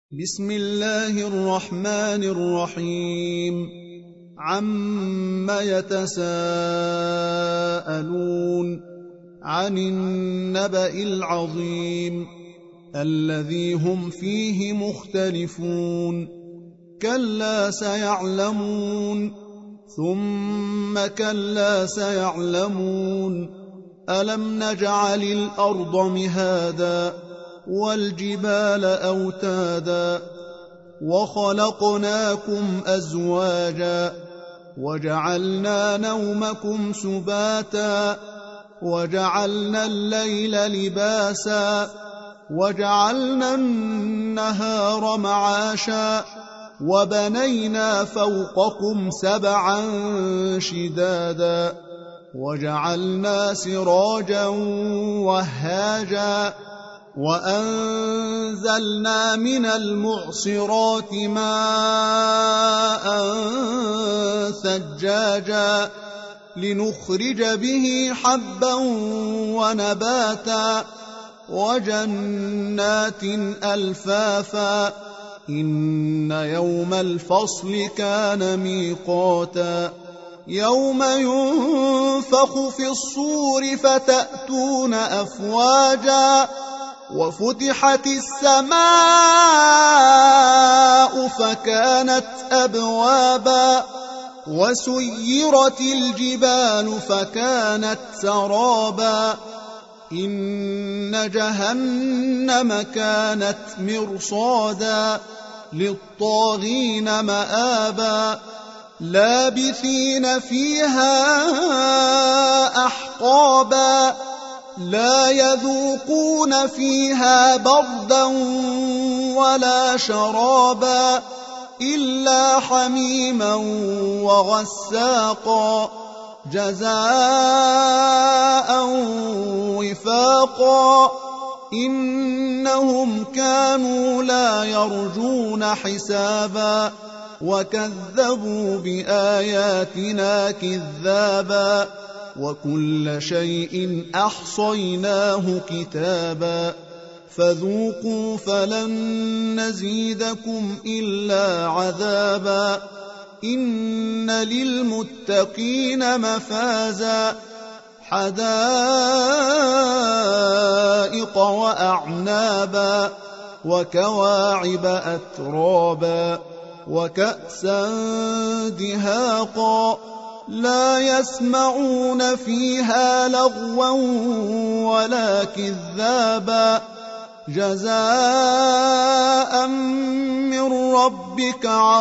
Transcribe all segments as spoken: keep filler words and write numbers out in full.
بسم الله الرحمن الرحيم عم يتساءلون عن النبأ العظيم الذي هم فيه مختلفون كلا سيعلمون ثم كلا سيعلمون ألم نجعل الأرض مهادا والجبال أوتادا وخلقناكم أزواجا وجعلنا نومكم سباتا وجعلنا الليل لباسا وجعلنا النهار معاشا وبنينا فوقكم سبعا شدادا وجعلنا سراجا وهاجا وأنزلنا من المعصرات ماء ثجاجا لنخرج به حبا ونباتا وجنات ألفافا إن يوم الفصل كان ميقاتا يوم ينفخ في الصور فتأتون أفواجا وفتحت السماء فكانت أبوابا وسيرت الجبال فكانت سرابا إن جهنم كانت مرصادا للطاغين مآبا لابثين فيها أحقابا لا يذوقون فيها بردا ولا شرابا إلا حميما وغساقا جزاء وفاقا إنهم كانوا لا يرجون حسابا وكذبوا بآياتنا كذابا وكل شيء أحصيناه كتابا فذوقوا فلن نزيدكم إلا عذابا إن للمتقين مفازا حدائق وأعنابا وكواعب أترابا وكأسا دهاقا لا يسمعون فيها لغوا ولا كذابا جزاء من ربك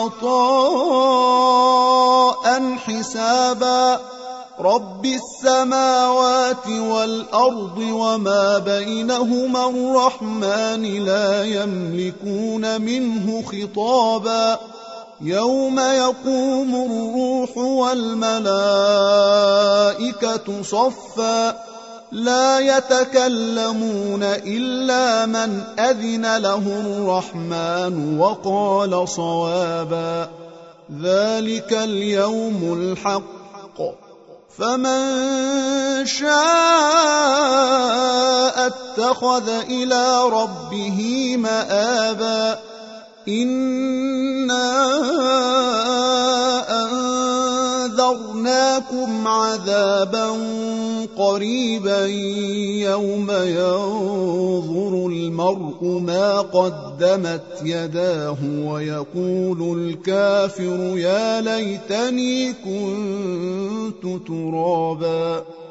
عطاء حسابا رب السماوات والأرض وما بينهما الرحمن لا يملكون منه خطابا يوم يقوم الروح والملائكة صفا لا يتكلمون إلا من أذن له الرحمن وقال صوابا ذلك اليوم الحق فمن شاء اتخذ إلى ربه مآبا إنا أنذرناكم عذابا قريبا يوم ينظر المرء ما قدمت يداه ويقول الكافر يا ليتني كنت ترابا.